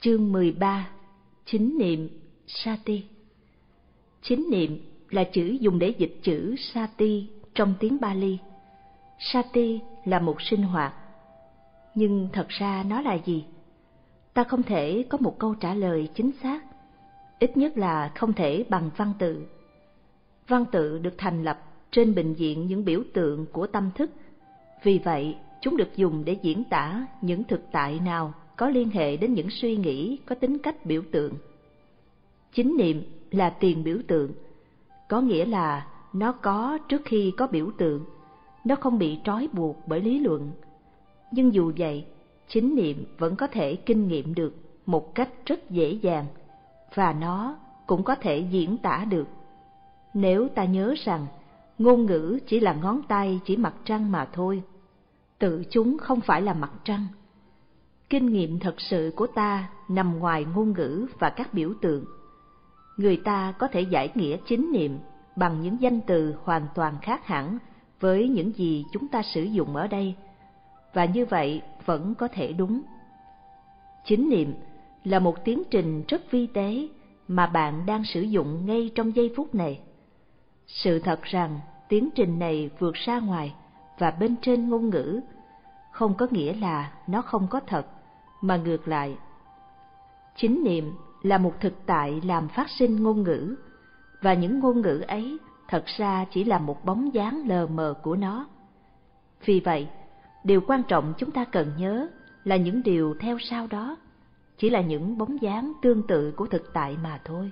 Chương 13. Chính niệm Sati. Chính niệm là chữ dùng để dịch chữ Sati trong tiếng Pali. Sati là một sinh hoạt. Nhưng thật ra nó là gì? Ta không thể có một câu trả lời chính xác, ít nhất là không thể bằng văn tự. Văn tự được thành lập trên bình diện những biểu tượng của tâm thức, vì vậy chúng được dùng để diễn tả những thực tại nào có liên hệ đến những suy nghĩ có tính cách biểu tượng. Chính niệm là tiền biểu tượng, có nghĩa là nó có trước khi có biểu tượng, nó không bị trói buộc bởi lý luận. Nhưng dù vậy, chính niệm vẫn có thể kinh nghiệm được một cách rất dễ dàng, và nó cũng có thể diễn tả được. Nếu ta nhớ rằng ngôn ngữ chỉ là ngón tay chỉ mặt trăng mà thôi, tự chúng không phải là mặt trăng. Kinh nghiệm thật sự của ta nằm ngoài ngôn ngữ và các biểu tượng. Người ta có thể giải nghĩa chính niệm bằng những danh từ hoàn toàn khác hẳn với những gì chúng ta sử dụng ở đây, và như vậy vẫn có thể đúng. Chính niệm là một tiến trình rất vi tế mà bạn đang sử dụng ngay trong giây phút này. Sự thật rằng tiến trình này vượt ra ngoài và bên trên ngôn ngữ, không có nghĩa là nó không có thật, mà ngược lại. Chính niệm là một thực tại làm phát sinh ngôn ngữ, và những ngôn ngữ ấy thật ra chỉ là một bóng dáng lờ mờ của nó. Vì vậy, điều quan trọng chúng ta cần nhớ là những điều theo sau đó chỉ là những bóng dáng tương tự của thực tại mà thôi.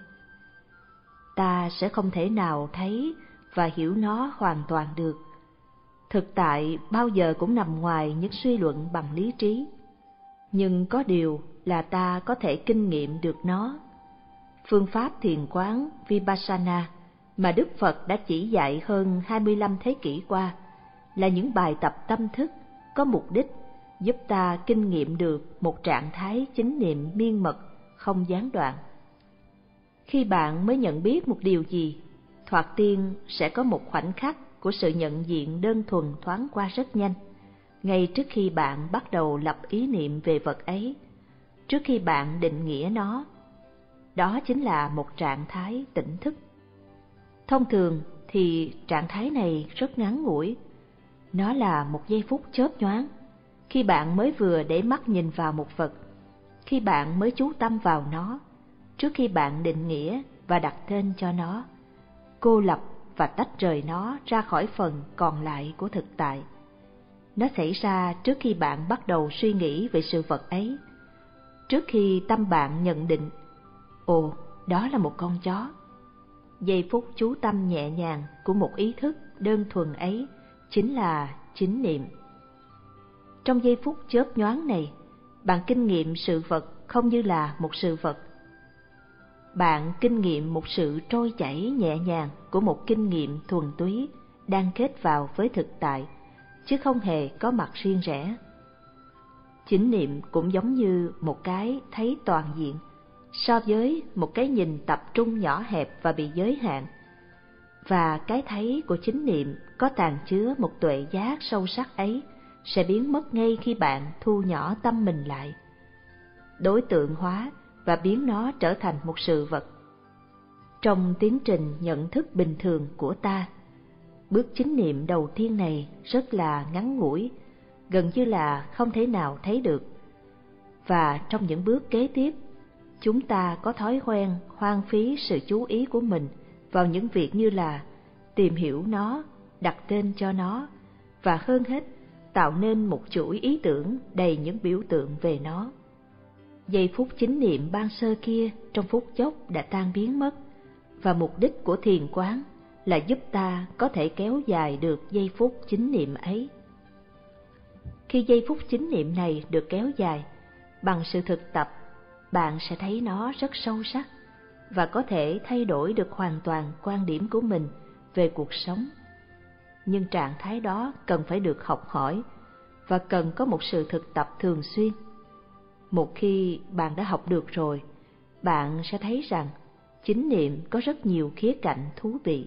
Ta sẽ không thể nào thấy và hiểu nó hoàn toàn được. Thực tại bao giờ cũng nằm ngoài những suy luận bằng lý trí. Nhưng có điều là ta có thể kinh nghiệm được nó. Phương pháp thiền quán Vipassana mà Đức Phật đã chỉ dạy hơn 25 thế kỷ qua là những bài tập tâm thức có mục đích giúp ta kinh nghiệm được một trạng thái chính niệm miên mật, không gián đoạn. Khi bạn mới nhận biết một điều gì, thoạt tiên sẽ có một khoảnh khắc của sự nhận diện đơn thuần thoáng qua rất nhanh, ngay trước khi bạn bắt đầu lập ý niệm về vật ấy, trước khi bạn định nghĩa nó. Đó chính là một trạng thái tỉnh thức. Thông thường thì trạng thái này rất ngắn ngủi. Nó là một giây phút chớp nhoáng, khi bạn mới vừa để mắt nhìn vào một vật, khi bạn mới chú tâm vào nó, trước khi bạn định nghĩa và đặt tên cho nó, cô lập và tách rời nó ra khỏi phần còn lại của thực tại. Nó xảy ra trước khi bạn bắt đầu suy nghĩ về sự vật ấy, trước khi tâm bạn nhận định, ồ, đó là một con chó. Giây phút chú tâm nhẹ nhàng của một ý thức đơn thuần ấy chính là chính niệm. Trong giây phút chớp nhoáng này, bạn kinh nghiệm sự vật không như là một sự vật. Bạn kinh nghiệm một sự trôi chảy nhẹ nhàng của một kinh nghiệm thuần túy đang kết vào với thực tại, chứ không hề có mặt riêng rẽ. Chính niệm cũng giống như một cái thấy toàn diện so với một cái nhìn tập trung nhỏ hẹp và bị giới hạn. Và cái thấy của chính niệm có tàng chứa một tuệ giác sâu sắc ấy sẽ biến mất ngay khi bạn thu nhỏ tâm mình lại, đối tượng hóa và biến nó trở thành một sự vật. Trong tiến trình nhận thức bình thường của ta, bước chính niệm đầu tiên này rất là ngắn ngủi, gần như là không thể nào thấy được. Và trong những bước kế tiếp, chúng ta có thói quen hoang phí sự chú ý của mình vào những việc như là tìm hiểu nó, đặt tên cho nó, và hơn hết, tạo nên một chuỗi ý tưởng đầy những biểu tượng về nó. Giây phút chính niệm ban sơ kia trong phút chốc đã tan biến mất, và mục đích của thiền quán là giúp ta có thể kéo dài được giây phút chính niệm ấy. Khi giây phút chính niệm này được kéo dài, bằng sự thực tập, bạn sẽ thấy nó rất sâu sắc và có thể thay đổi được hoàn toàn quan điểm của mình về cuộc sống. Nhưng trạng thái đó cần phải được học hỏi và cần có một sự thực tập thường xuyên. Một khi bạn đã học được rồi, bạn sẽ thấy rằng chính niệm có rất nhiều khía cạnh thú vị.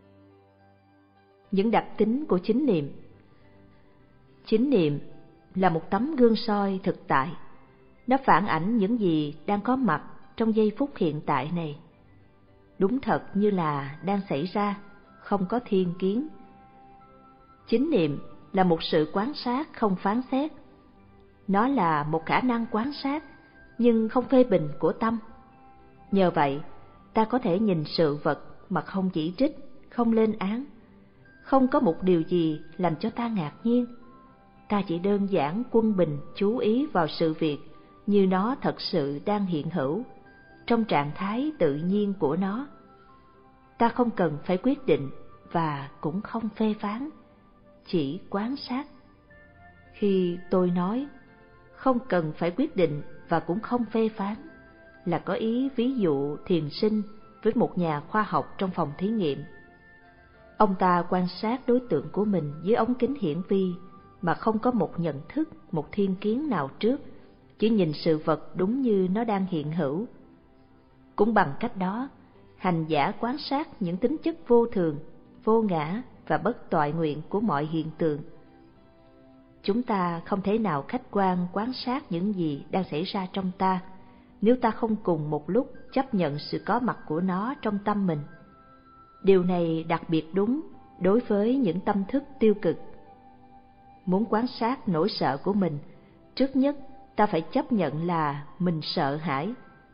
Những đặc tính của chính niệm. Chính niệm là một tấm gương soi thực tại. Nó phản ảnh những gì đang có mặt trong giây phút hiện tại này. Đúng thật như là đang xảy ra, không có thiên kiến. Chánh niệm là một sự quan sát không phán xét. Nó là một khả năng quan sát nhưng không phê bình của tâm. Nhờ vậy, ta có thể nhìn sự vật mà không chỉ trích, không lên án. Không có một điều gì làm cho ta ngạc nhiên. Ta chỉ đơn giản quân bình chú ý vào sự việc như nó thật sự đang hiện hữu, trong trạng thái tự nhiên của nó. Ta không cần phải quyết định và cũng không phê phán, chỉ quan sát. Khi tôi nói không cần phải quyết định và cũng không phê phán, là có ý ví dụ thiền sinh với một nhà khoa học trong phòng thí nghiệm. Ông ta quan sát đối tượng của mình dưới ống kính hiển vi mà không có một nhận thức, một thiên kiến nào trước, chỉ nhìn sự vật đúng như nó đang hiện hữu. Cũng bằng cách đó, hành giả quan sát những tính chất vô thường, vô ngã và bất toại nguyện của mọi hiện tượng. Chúng ta không thể nào khách quan quan sát những gì đang xảy ra trong ta nếu ta không cùng một lúc chấp nhận sự có mặt của nó trong tâm mình. Điều này đặc biệt đúng đối với những tâm thức tiêu cực. Muốn quan sát nỗi sợ của mình, trước nhất ta phải chấp nhận là mình sợ hãi.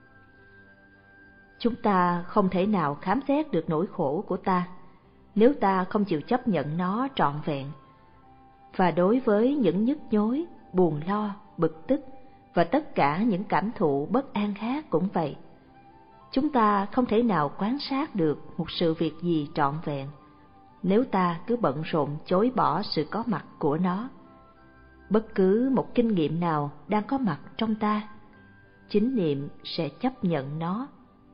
Chúng ta không thể nào khám xét được nỗi khổ của ta nếu ta không chịu chấp nhận nó trọn vẹn. Và đối với những nhức nhối, buồn lo, bực tức và tất cả những cảm thụ bất an khác cũng vậy. Chúng ta không thể nào quan sát được một sự việc gì trọn vẹn nếu ta cứ bận rộn chối bỏ sự có mặt của nó. Bất cứ một kinh nghiệm nào đang có mặt trong ta, chánh niệm sẽ chấp nhận nó.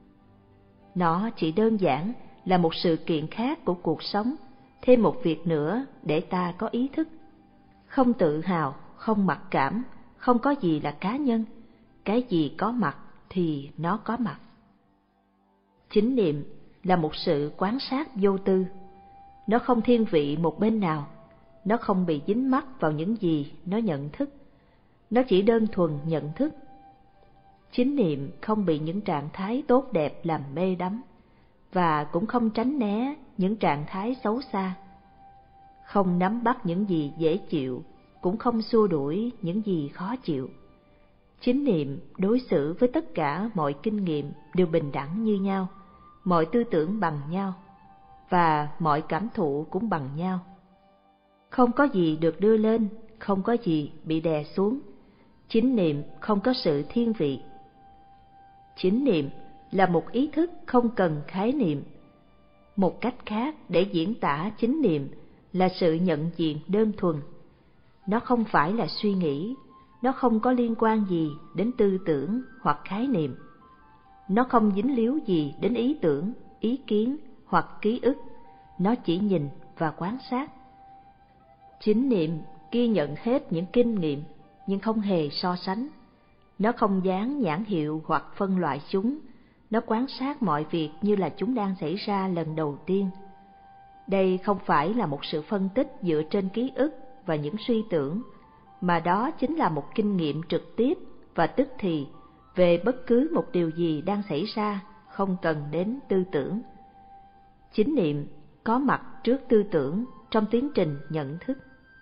Nó chỉ đơn giản là một sự kiện khác của cuộc sống, thêm một việc nữa để ta có ý thức. Không tự hào, không mặc cảm, không có gì là cá nhân. Cái gì có mặt thì nó có mặt. Chánh niệm là một sự quan sát vô tư. Nó không thiên vị một bên nào. Nó không bị dính mắc vào những gì nó nhận thức. Nó chỉ đơn thuần nhận thức. Chánh niệm không bị những trạng thái tốt đẹp làm mê đắm, và cũng không tránh né những trạng thái xấu xa. Không nắm bắt những gì dễ chịu, cũng không xua đuổi những gì khó chịu. Chánh niệm đối xử với tất cả mọi kinh nghiệm đều bình đẳng như nhau, mọi tư tưởng bằng nhau, và mọi cảm thụ cũng bằng nhau. Không có gì được đưa lên, không có gì bị đè xuống. Chánh niệm không có sự thiên vị. Chánh niệm là một ý thức không cần khái niệm. Một cách khác để diễn tả chánh niệm là sự nhận diện đơn thuần. Nó không phải là suy nghĩ, nó không có liên quan gì đến tư tưởng hoặc khái niệm. Nó không dính líu gì đến ý tưởng, ý kiến hoặc ký ức, nó chỉ nhìn và quan sát. Chánh niệm ghi nhận hết những kinh nghiệm nhưng không hề so sánh. Nó không dán nhãn hiệu hoặc phân loại chúng, nó quan sát mọi việc như là chúng đang xảy ra lần đầu tiên. Đây không phải là một sự phân tích dựa trên ký ức và những suy tưởng, mà đó chính là một kinh nghiệm trực tiếp và tức thì về bất cứ một điều gì đang xảy ra, không cần đến tư tưởng. Chánh niệm có mặt trước tư tưởng trong tiến trình nhận thức.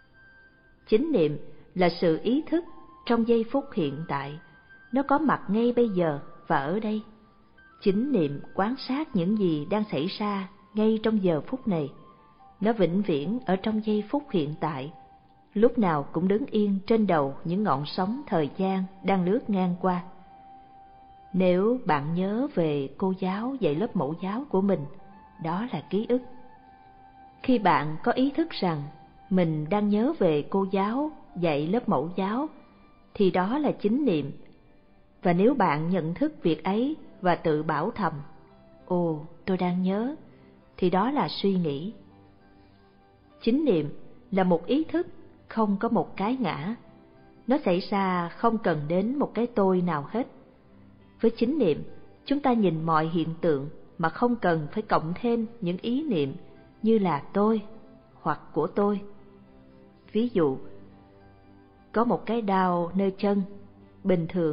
Chánh niệm là sự ý thức trong giây phút hiện tại, nó có mặt ngay bây giờ và ở đây. Chánh niệm quan sát những gì đang xảy ra ngay trong giờ phút này. Nó vĩnh viễn ở trong giây phút hiện tại, lúc nào cũng đứng yên trên đầu những ngọn sóng thời gian đang lướt ngang qua. Nếu bạn nhớ về cô giáo dạy lớp mẫu giáo của mình, đó là ký ức. Khi bạn có ý thức rằng mình đang nhớ về cô giáo dạy lớp mẫu giáo, thì đó là chánh niệm. Và nếu bạn nhận thức việc ấy và tự bảo thầm, ồ, tôi đang nhớ, thì đó là suy nghĩ. Chánh niệm là một ý thức, không có một cái ngã. Nó xảy ra không cần đến một cái tôi nào hết. Với chánh niệm, chúng ta nhìn mọi hiện tượng mà không cần phải cộng thêm những ý niệm như là tôi hoặc của tôi. Ví dụ, có một cái đau nơi chân, bình thường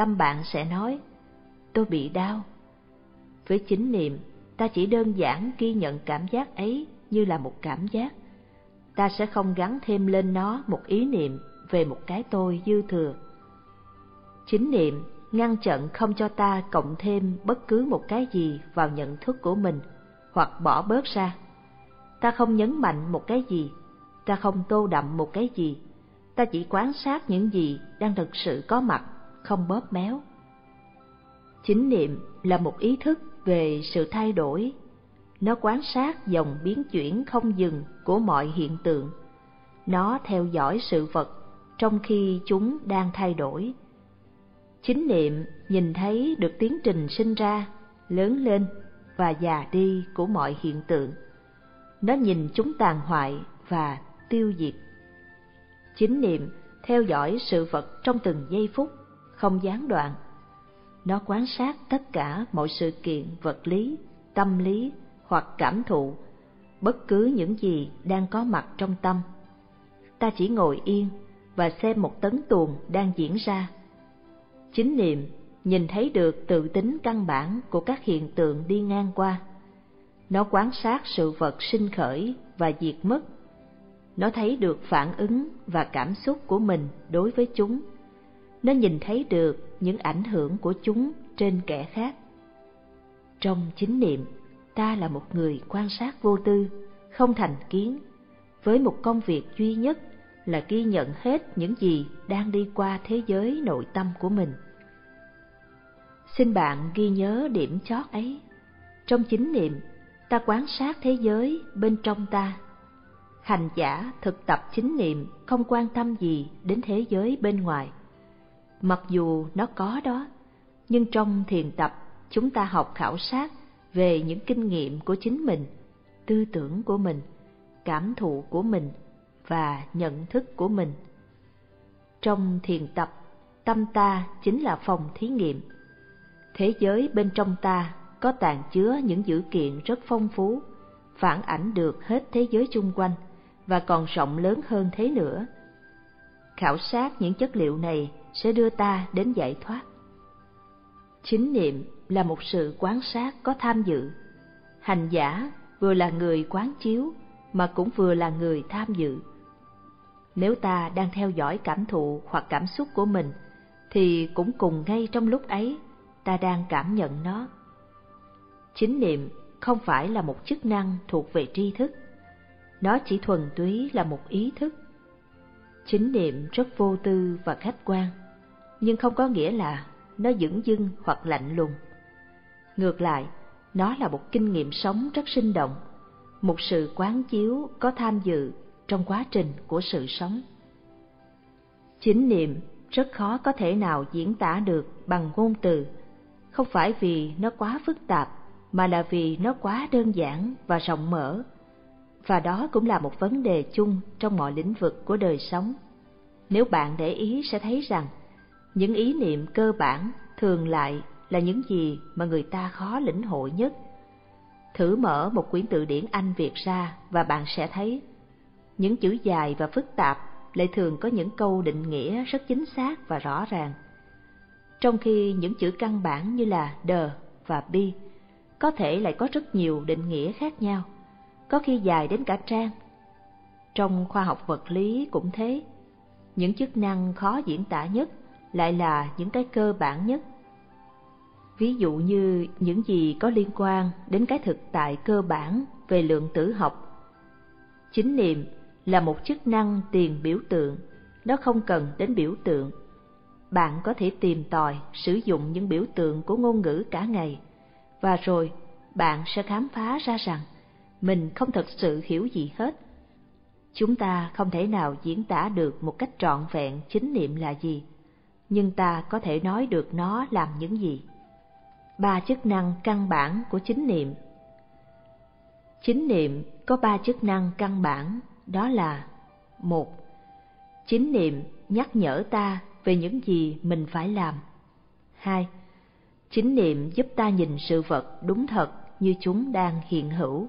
tâm bạn sẽ nói, tôi bị đau. Với chánh niệm, ta chỉ đơn giản ghi nhận cảm giác ấy như là một cảm giác. Ta sẽ không gắn thêm lên nó một ý niệm về một cái tôi dư thừa. Chánh niệm ngăn chặn không cho ta cộng thêm bất cứ một cái gì vào nhận thức của mình hoặc bỏ bớt ra. Ta không nhấn mạnh một cái gì, ta không tô đậm một cái gì, ta chỉ quan sát những gì đang thực sự có mặt, không bóp méo. Chánh niệm là một ý thức về sự thay đổi. Nó quan sát dòng biến chuyển không dừng của mọi hiện tượng. Nó theo dõi sự vật trong khi chúng đang thay đổi. Chánh niệm nhìn thấy được tiến trình sinh ra, lớn lên và già đi của mọi hiện tượng. Nó nhìn chúng tàn hoại và tiêu diệt. Chánh niệm theo dõi sự vật trong từng giây phút, không gián đoạn. Nó quan sát tất cả mọi sự kiện vật lý, tâm lý hoặc cảm thụ, bất cứ những gì đang có mặt trong tâm. Ta chỉ ngồi yên và xem một tấn tuồng đang diễn ra. Chánh niệm nhìn thấy được tự tính căn bản của các hiện tượng đi ngang qua. Nó quan sát sự vật sinh khởi và diệt mất. Nó thấy được phản ứng và cảm xúc của mình đối với chúng. Nó nhìn thấy được những ảnh hưởng của chúng trên kẻ khác. Trong chánh niệm, ta là một người quan sát vô tư, không thành kiến, với một công việc duy nhất là ghi nhận hết những gì đang đi qua thế giới nội tâm của mình. Xin bạn ghi nhớ điểm chót ấy. Trong chánh niệm, ta quan sát thế giới bên trong ta. Hành giả thực tập chánh niệm không quan tâm gì đến thế giới bên ngoài. Mặc dù nó có đó, nhưng trong thiền tập chúng ta học khảo sát về những kinh nghiệm của chính mình, tư tưởng của mình, cảm thụ của mình và nhận thức của mình. Trong thiền tập, tâm ta chính là phòng thí nghiệm. Thế giới bên trong ta có tàng chứa những dữ kiện rất phong phú, phản ảnh được hết thế giới chung quanh và còn rộng lớn hơn thế nữa. Khảo sát những chất liệu này sẽ đưa ta đến giải thoát. Chánh niệm là một sự quan sát có tham dự. Hành giả vừa là người quán chiếu mà cũng vừa là người tham dự. Nếu ta đang theo dõi cảm thụ hoặc cảm xúc của mình, thì cũng cùng ngay trong lúc ấy ta đang cảm nhận nó. Chánh niệm không phải là một chức năng thuộc về tri thức. Nó chỉ thuần túy là một ý thức. Chánh niệm rất vô tư và khách quan, nhưng không có nghĩa là nó dửng dưng hoặc lạnh lùng. Ngược lại, nó là một kinh nghiệm sống rất sinh động, một sự quán chiếu có tham dự trong quá trình của sự sống. Chánh niệm rất khó có thể nào diễn tả được bằng ngôn từ, không phải vì nó quá phức tạp, mà là vì nó quá đơn giản và rộng mở. Và đó cũng là một vấn đề chung trong mọi lĩnh vực của đời sống. Nếu bạn để ý sẽ thấy rằng, những ý niệm cơ bản thường lại là những gì mà người ta khó lĩnh hội nhất. Thử mở một quyển từ điển Anh Việt ra và bạn sẽ thấy, những chữ dài và phức tạp lại thường có những câu định nghĩa rất chính xác và rõ ràng. Trong khi những chữ căn bản như là the và be có thể lại có rất nhiều định nghĩa khác nhau, có khi dài đến cả trang. Trong khoa học vật lý cũng thế, những chức năng khó diễn tả nhất lại là những cái cơ bản nhất. Ví dụ như những gì có liên quan đến cái thực tại cơ bản về lượng tử học. Chánh niệm là một chức năng tiền biểu tượng, nó không cần đến biểu tượng. Bạn có thể tìm tòi sử dụng những biểu tượng của ngôn ngữ cả ngày, và rồi bạn sẽ khám phá ra rằng mình không thật sự hiểu gì hết. Chúng ta không thể nào diễn tả được một cách trọn vẹn chánh niệm là gì, nhưng ta có thể nói được nó làm những gì. 3 chức năng căn bản của chánh niệm. Chánh niệm có 3 chức năng căn bản, đó là: 1. Chánh niệm nhắc nhở ta về những gì mình phải làm. 2. Chánh niệm giúp ta nhìn sự vật đúng thật như chúng đang hiện hữu.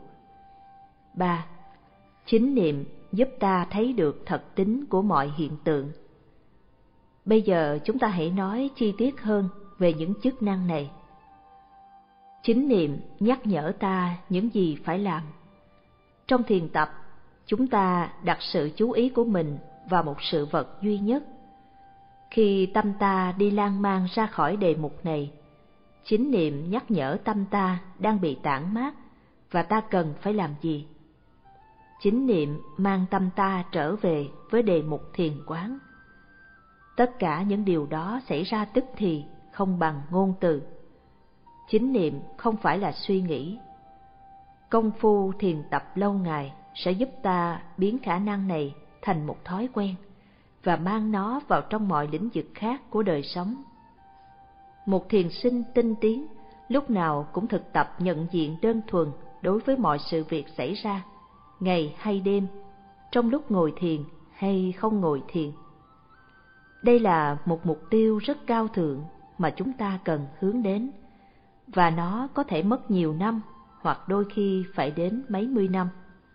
3. Chánh niệm giúp ta thấy được thật tính của mọi hiện tượng. Bây giờ chúng ta hãy nói chi tiết hơn về những chức năng này. Chánh niệm nhắc nhở ta những gì phải làm. Trong thiền tập, chúng ta đặt sự chú ý của mình vào một sự vật duy nhất. Khi tâm ta đi lan man ra khỏi đề mục này, chánh niệm nhắc nhở tâm ta đang bị tản mát và ta cần phải làm gì. Chánh niệm mang tâm ta trở về với đề mục thiền quán. Tất cả những điều đó xảy ra tức thì, không bằng ngôn từ. Chánh niệm không phải là suy nghĩ. Công phu thiền tập lâu ngày sẽ giúp ta biến khả năng này thành một thói quen và mang nó vào trong mọi lĩnh vực khác của đời sống. Một thiền sinh tinh tiến lúc nào cũng thực tập nhận diện đơn thuần đối với mọi sự việc xảy ra, ngày hay đêm, trong lúc ngồi thiền hay không ngồi thiền. Đây là một mục tiêu rất cao thượng mà chúng ta cần hướng đến, và nó có thể mất nhiều năm hoặc đôi khi phải đến mấy mươi năm.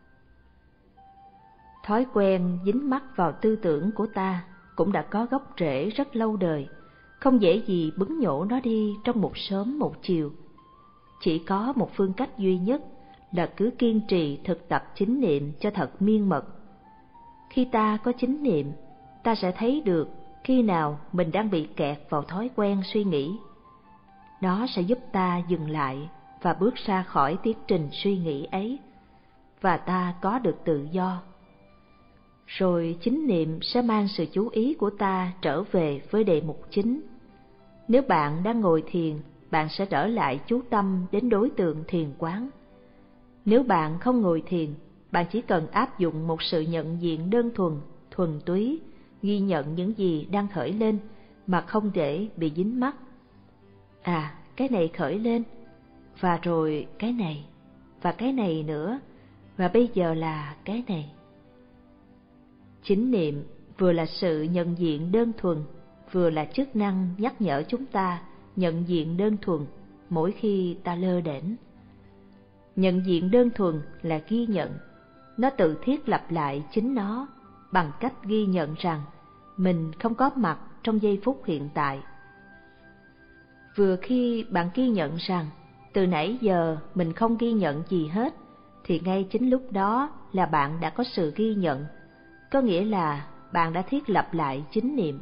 Thói quen dính mắc vào tư tưởng của ta cũng đã có gốc rễ rất lâu đời, không dễ gì bứng nhổ nó đi trong một sớm một chiều. Chỉ có một phương cách duy nhất là cứ kiên trì thực tập chánh niệm cho thật miên mật. Khi ta có chánh niệm, ta sẽ thấy được khi nào mình đang bị kẹt vào thói quen suy nghĩ. Nó sẽ giúp ta dừng lại và bước ra khỏi tiến trình suy nghĩ ấy, và ta có được tự do. Rồi chánh niệm sẽ mang sự chú ý của ta trở về với đề mục chính. Nếu bạn đang ngồi thiền, bạn sẽ trở lại chú tâm đến đối tượng thiền quán. Nếu bạn không ngồi thiền, bạn chỉ cần áp dụng một sự nhận diện đơn thuần, thuần túy, ghi nhận những gì đang khởi lên mà không để bị dính mắc. À, cái này khởi lên, và rồi cái này, và cái này nữa, và bây giờ là cái này. Chánh niệm vừa là sự nhận diện đơn thuần, vừa là chức năng nhắc nhở chúng ta nhận diện đơn thuần mỗi khi ta lơ đễnh. Nhận diện đơn thuần là ghi nhận, nó tự thiết lập lại chính nó bằng cách ghi nhận rằng mình không có mặt trong giây phút hiện tại. Vừa khi bạn ghi nhận rằng từ nãy giờ mình không ghi nhận gì hết, thì ngay chính lúc đó là bạn đã có sự ghi nhận, có nghĩa là bạn đã thiết lập lại chánh niệm.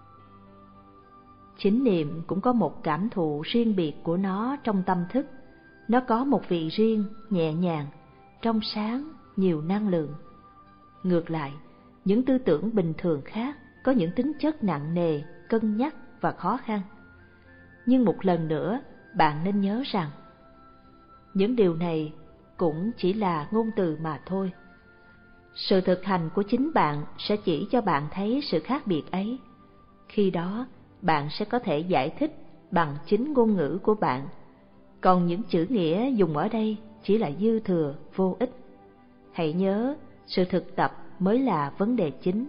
Chánh niệm cũng có một cảm thụ riêng biệt của nó trong tâm thức. Nó có một vị riêng, nhẹ nhàng, trong sáng, nhiều năng lượng. Ngược lại, những tư tưởng bình thường khác có những tính chất nặng nề, cân nhắc và khó khăn. Nhưng một lần nữa, bạn nên nhớ rằng những điều này cũng chỉ là ngôn từ mà thôi. Sự thực hành của chính bạn sẽ chỉ cho bạn thấy sự khác biệt ấy. Khi đó, bạn sẽ có thể giải thích bằng chính ngôn ngữ của bạn. Còn những chữ nghĩa dùng ở đây chỉ là dư thừa, vô ích. Hãy nhớ, sự thực tập mới là vấn đề chính.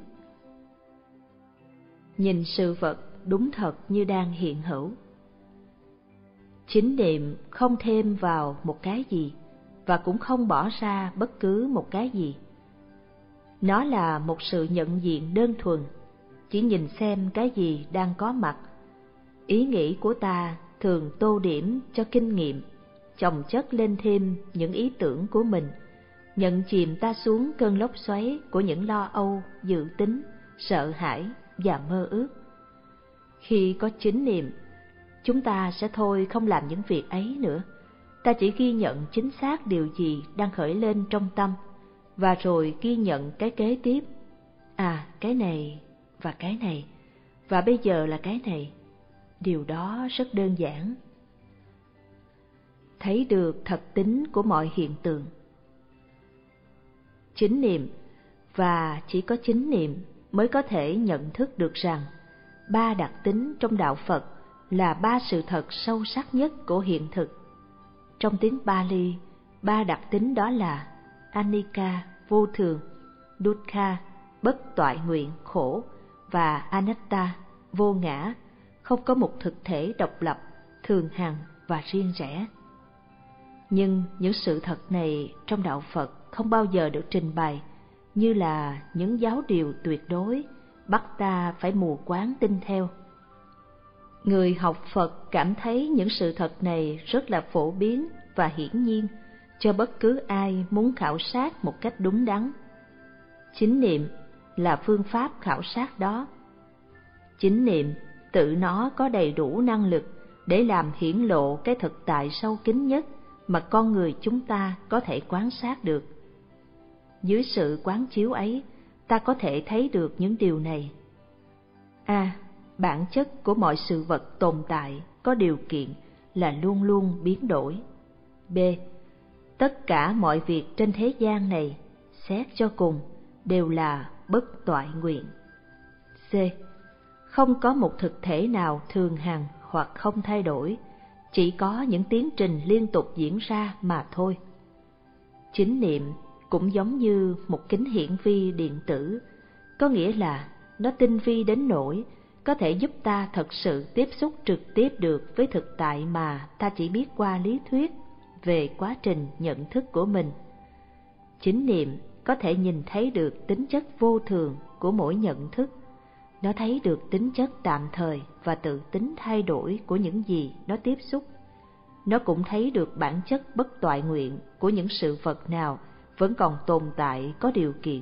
Nhìn sự vật đúng thật như đang hiện hữu. Chánh niệm không thêm vào một cái gì và cũng không bỏ ra bất cứ một cái gì. Nó là một sự nhận diện đơn thuần, chỉ nhìn xem cái gì đang có mặt. Ý nghĩ của ta thường tô điểm cho kinh nghiệm, chồng chất lên thêm những ý tưởng của mình, nhận chìm ta xuống cơn lốc xoáy của những lo âu, dự tính, sợ hãi và mơ ước. Khi có chánh niệm, chúng ta sẽ thôi không làm những việc ấy nữa. Ta chỉ ghi nhận chính xác điều gì đang khởi lên trong tâm, và rồi ghi nhận cái kế tiếp. À, cái này và cái này, và bây giờ là cái này. Điều đó rất đơn giản. Thấy được thật tính của mọi hiện tượng. Chánh niệm, và chỉ có chánh niệm mới có thể nhận thức được rằng ba đặc tính trong đạo Phật là ba sự thật sâu sắc nhất của hiện thực. Trong tiếng Pali, ba đặc tính đó là Anicca, vô thường, Dukkha, bất toại nguyện, khổ, và Anatta, vô ngã, không có một thực thể độc lập, thường hằng và riêng rẽ. Nhưng những sự thật này trong đạo Phật không bao giờ được trình bày như là những giáo điều tuyệt đối bắt ta phải mù quáng tin theo. Người học Phật cảm thấy những sự thật này rất là phổ biến và hiển nhiên cho bất cứ ai muốn khảo sát một cách đúng đắn. Chánh niệm là phương pháp khảo sát đó. Chánh niệm tự nó có đầy đủ năng lực để làm hiển lộ cái thực tại sâu kín nhất mà con người chúng ta có thể quan sát được. Dưới sự quán chiếu ấy, ta có thể thấy được những điều này. A. Bản chất của mọi sự vật tồn tại có điều kiện là luôn luôn biến đổi. B. Tất cả mọi việc trên thế gian này, xét cho cùng, đều là bất toại nguyện. C. Không có một thực thể nào thường hằng hoặc không thay đổi, chỉ có những tiến trình liên tục diễn ra mà thôi. Chánh niệm cũng giống như một kính hiển vi điện tử, có nghĩa là nó tinh vi đến nỗi có thể giúp ta thật sự tiếp xúc trực tiếp được với thực tại mà ta chỉ biết qua lý thuyết về quá trình nhận thức của mình. Chánh niệm có thể nhìn thấy được tính chất vô thường của mỗi nhận thức. Nó thấy được tính chất tạm thời và tự tính thay đổi của những gì nó tiếp xúc. Nó cũng thấy được bản chất bất toại nguyện của những sự vật nào vẫn còn tồn tại có điều kiện.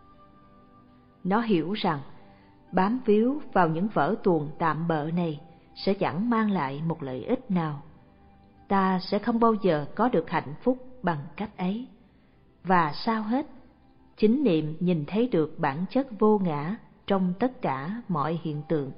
Nó hiểu rằng bám víu vào những vở tuồng tạm bợ này sẽ chẳng mang lại một lợi ích nào. Ta sẽ không bao giờ có được hạnh phúc bằng cách ấy. Và sao hết, chánh niệm nhìn thấy được bản chất vô ngã trong tất cả mọi hiện tượng.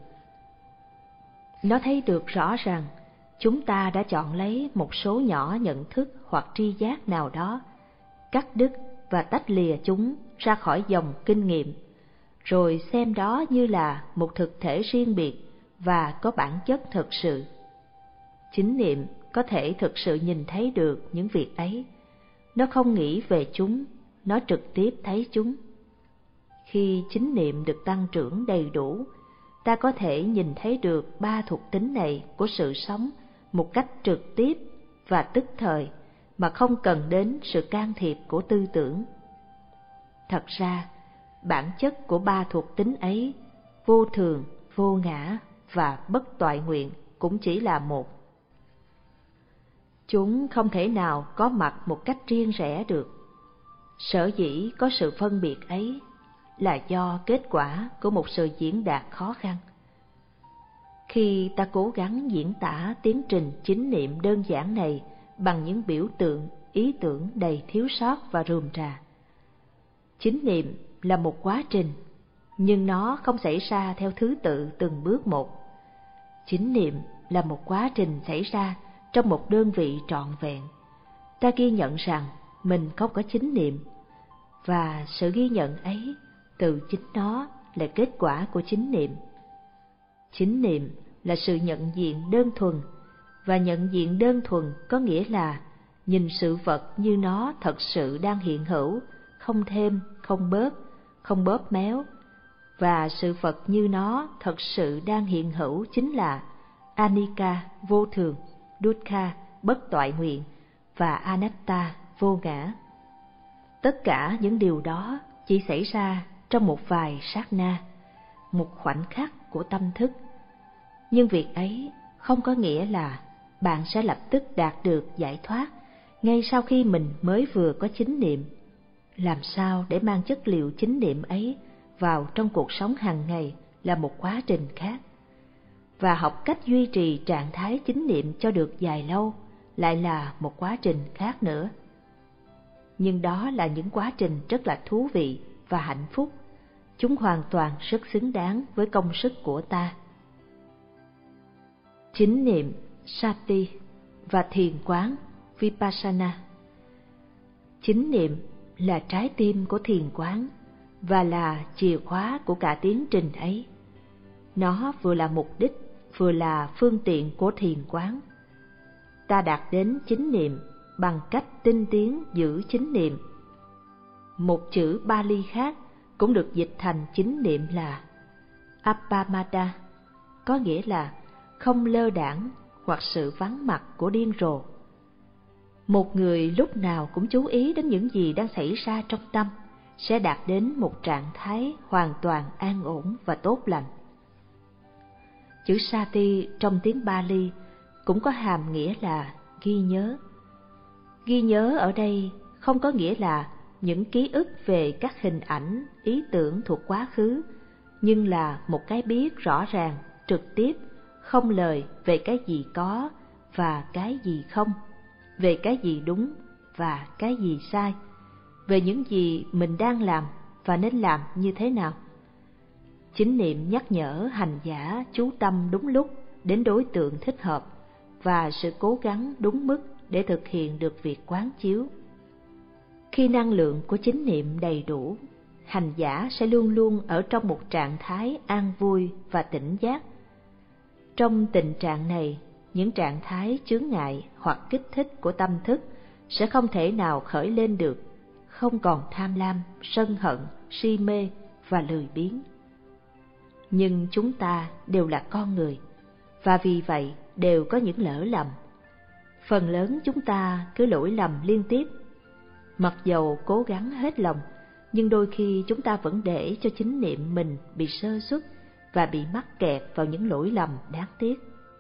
Nó thấy được rõ rằng chúng ta đã chọn lấy một số nhỏ nhận thức hoặc tri giác nào đó, cắt đứt và tách lìa chúng ra khỏi dòng kinh nghiệm, rồi xem đó như là một thực thể riêng biệt và có bản chất thực sự. Chánh niệm có thể thực sự nhìn thấy được những việc ấy. Nó không nghĩ về chúng, nó trực tiếp thấy chúng. Khi chánh niệm được tăng trưởng đầy đủ, ta có thể nhìn thấy được ba thuộc tính này của sự sống một cách trực tiếp và tức thời mà không cần đến sự can thiệp của tư tưởng. Thật ra, bản chất của ba thuộc tính ấy, vô thường, vô ngã và bất toại nguyện, cũng chỉ là một. Chúng không thể nào có mặt một cách riêng rẽ được. Sở dĩ có sự phân biệt ấy là do kết quả của một sự diễn đạt khó khăn. Khi ta cố gắng diễn tả tiến trình chánh niệm đơn giản này bằng những biểu tượng, ý tưởng đầy thiếu sót và rườm rà. Chánh niệm là một quá trình, nhưng nó không xảy ra theo thứ tự từng bước một. Chánh niệm là một quá trình xảy ra trong một đơn vị trọn vẹn. Ta ghi nhận rằng mình không có chánh niệm, và sự ghi nhận ấy từ chính nó là kết quả của chánh niệm. Chánh niệm là sự nhận diện đơn thuần, và nhận diện đơn thuần có nghĩa là nhìn sự vật như nó thật sự đang hiện hữu, không thêm, không bóp méo, và sự vật như nó thật sự đang hiện hữu chính là Anicca, vô thường, Dukkha, bất toại nguyện, và Anatta, vô ngã. Tất cả những điều đó chỉ xảy ra trong một vài sát na, một khoảnh khắc của tâm thức. Nhưng việc ấy không có nghĩa là bạn sẽ lập tức đạt được giải thoát ngay sau khi mình mới vừa có chánh niệm. Làm sao để mang chất liệu chánh niệm ấy vào trong cuộc sống hàng ngày là một quá trình khác. Và học cách duy trì trạng thái chánh niệm cho được dài lâu lại là một quá trình khác nữa. Nhưng đó là những quá trình rất là thú vị và hạnh phúc. Chúng hoàn toàn rất xứng đáng với công sức của ta. Chánh niệm, Sati và thiền quán, Vipassana. Chánh niệm là trái tim của thiền quán và là chìa khóa của cả tiến trình ấy. Nó vừa là mục đích, vừa là phương tiện của thiền quán. Ta đạt đến chánh niệm bằng cách tinh tiến giữ chánh niệm. Một chữ Pali khác cũng được dịch thành chánh niệm là Appamada, có nghĩa là không lơ đãng hoặc sự vắng mặt của điên rồ. Một người lúc nào cũng chú ý đến những gì đang xảy ra trong tâm, sẽ đạt đến một trạng thái hoàn toàn an ổn và tốt lành. Chữ Sati trong tiếng Pali cũng có hàm nghĩa là ghi nhớ. Ghi nhớ ở đây không có nghĩa là những ký ức về các hình ảnh, ý tưởng thuộc quá khứ, nhưng là một cái biết rõ ràng, trực tiếp, không lời về cái gì có và cái gì không, về cái gì đúng và cái gì sai, về những gì mình đang làm và nên làm như thế nào. Chánh niệm nhắc nhở hành giả chú tâm đúng lúc đến đối tượng thích hợp và sự cố gắng đúng mức để thực hiện được việc quán chiếu. Khi năng lượng của chánh niệm đầy đủ, hành giả sẽ luôn luôn ở trong một trạng thái an vui và tỉnh giác. Trong tình trạng này, những trạng thái chướng ngại hoặc kích thích của tâm thức sẽ không thể nào khởi lên được, không còn tham lam, sân hận, si mê và lười biếng. Nhưng chúng ta đều là con người, và vì vậy đều có những lỡ lầm. Phần lớn chúng ta cứ lỗi lầm liên tiếp. Mặc dầu cố gắng hết lòng, nhưng đôi khi chúng ta vẫn để cho chánh niệm mình bị sơ suất và bị mắc kẹt vào những lỗi lầm đáng tiếc.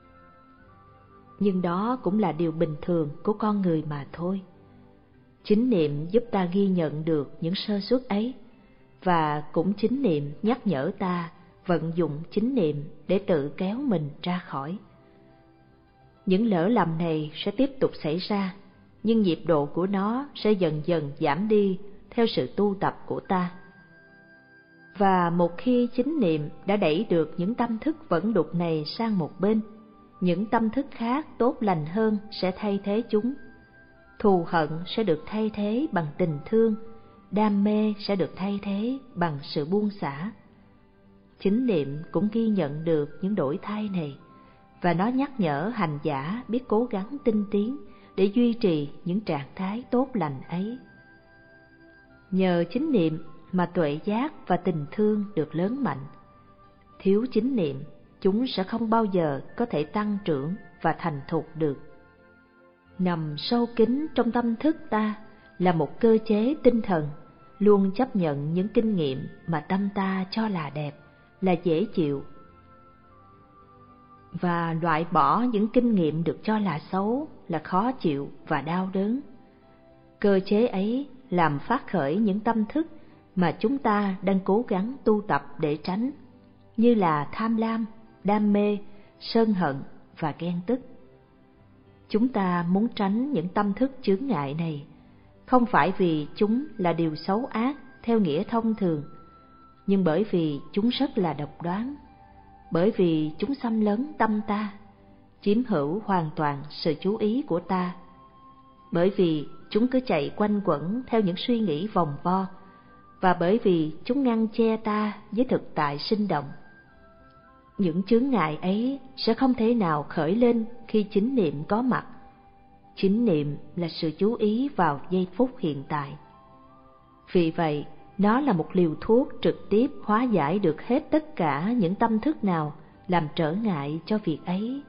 Nhưng đó cũng là điều bình thường của con người mà thôi. Chánh niệm giúp ta ghi nhận được những sơ suất ấy, và cũng chánh niệm nhắc nhở ta vận dụng chánh niệm để tự kéo mình ra khỏi. Những lỡ lầm này sẽ tiếp tục xảy ra, nhưng nhịp độ của nó sẽ dần dần giảm đi theo sự tu tập của ta. Và một khi chánh niệm đã đẩy được những tâm thức vẫn đục này sang một bên, những tâm thức khác tốt lành hơn sẽ thay thế chúng. Thù hận sẽ được thay thế bằng tình thương, đam mê sẽ được thay thế bằng sự buông xả. Chánh niệm cũng ghi nhận được những đổi thay này, và nó nhắc nhở hành giả biết cố gắng tinh tiến để duy trì những trạng thái tốt lành ấy. Nhờ chánh niệm mà tuệ giác và tình thương được lớn mạnh. Thiếu chánh niệm, chúng sẽ không bao giờ có thể tăng trưởng và thành thục được. Nằm sâu kín trong tâm thức ta là một cơ chế tinh thần, luôn chấp nhận những kinh nghiệm mà tâm ta cho là đẹp, là dễ chịu, và loại bỏ những kinh nghiệm được cho là xấu, là khó chịu và đau đớn. Cơ chế ấy làm phát khởi những tâm thức mà chúng ta đang cố gắng tu tập để tránh, như là tham lam, đam mê, sân hận và ghen tức. Chúng ta muốn tránh những tâm thức chướng ngại này, không phải vì chúng là điều xấu ác theo nghĩa thông thường, nhưng bởi vì chúng rất là độc đoán, bởi vì chúng xâm lấn tâm ta, chiếm hữu hoàn toàn sự chú ý của ta, bởi vì chúng cứ chạy quanh quẩn theo những suy nghĩ vòng vo, và bởi vì chúng ngăn che ta với thực tại sinh động. Những chướng ngại ấy sẽ không thể nào khởi lên khi chánh niệm có mặt. Chánh niệm là sự chú ý vào giây phút hiện tại. Vì vậy, nó là một liều thuốc trực tiếp hóa giải được hết tất cả những tâm thức nào làm trở ngại cho việc ấy.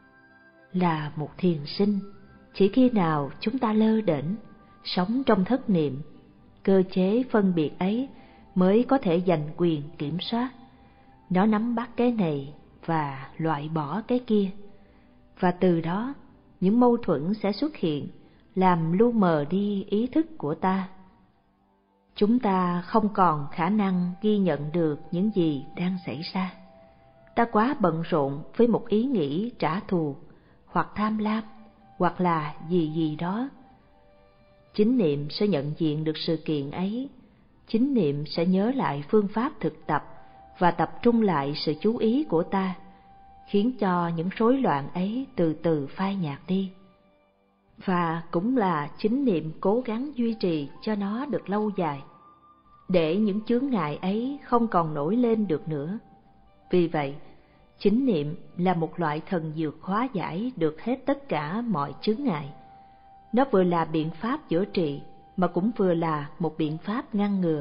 Là một thiền sinh, chỉ khi nào chúng ta lơ đễnh, sống trong thất niệm, cơ chế phân biệt ấy mới có thể giành quyền kiểm soát. Nó nắm bắt cái này và loại bỏ cái kia, và từ đó những mâu thuẫn sẽ xuất hiện, làm lu mờ đi ý thức của ta. Chúng ta không còn khả năng ghi nhận được những gì đang xảy ra. Ta quá bận rộn với một ý nghĩ trả thù, hoặc tham lam, hoặc là gì gì đó. Chánh niệm sẽ nhận diện được sự kiện ấy. Chánh niệm sẽ nhớ lại phương pháp thực tập và tập trung lại sự chú ý của ta, khiến cho những rối loạn ấy từ từ phai nhạt đi. Và cũng là chánh niệm cố gắng duy trì cho nó được lâu dài, để những chướng ngại ấy không còn nổi lên được nữa. Vì vậy, chánh niệm là một loại thần dược hóa giải được hết tất cả mọi chướng ngại. Nó vừa là biện pháp chữa trị, mà cũng vừa là một biện pháp ngăn ngừa.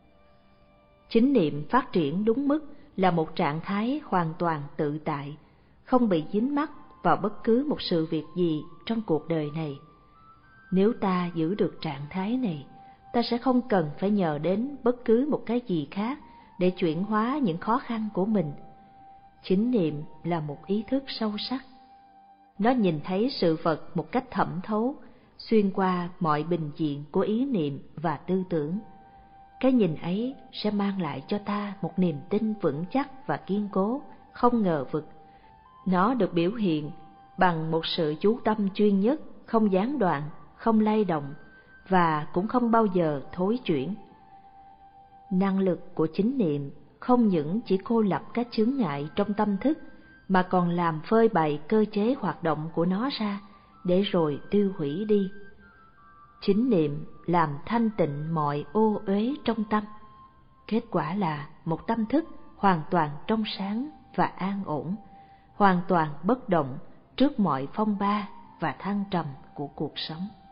Chánh niệm phát triển đúng mức là một trạng thái hoàn toàn tự tại, không bị dính mắc vào bất cứ một sự việc gì trong cuộc đời này. Nếu ta giữ được trạng thái này, ta sẽ không cần phải nhờ đến bất cứ một cái gì khác để chuyển hóa những khó khăn của mình. Chánh niệm là một ý thức sâu sắc. Nó nhìn thấy sự vật một cách thẩm thấu, xuyên qua mọi bình diện của ý niệm và tư tưởng. Cái nhìn ấy sẽ mang lại cho ta một niềm tin vững chắc và kiên cố, không ngờ vực. Nó được biểu hiện bằng một sự chú tâm chuyên nhất, không gián đoạn, không lay động và cũng không bao giờ thối chuyển. Năng lực của chánh niệm không những chỉ cô lập các chướng ngại trong tâm thức, mà còn làm phơi bày cơ chế hoạt động của nó ra, để rồi tiêu hủy đi. Chánh niệm làm thanh tịnh mọi ô uế trong tâm. Kết quả là một tâm thức hoàn toàn trong sáng và an ổn, hoàn toàn bất động trước mọi phong ba và thăng trầm của cuộc sống.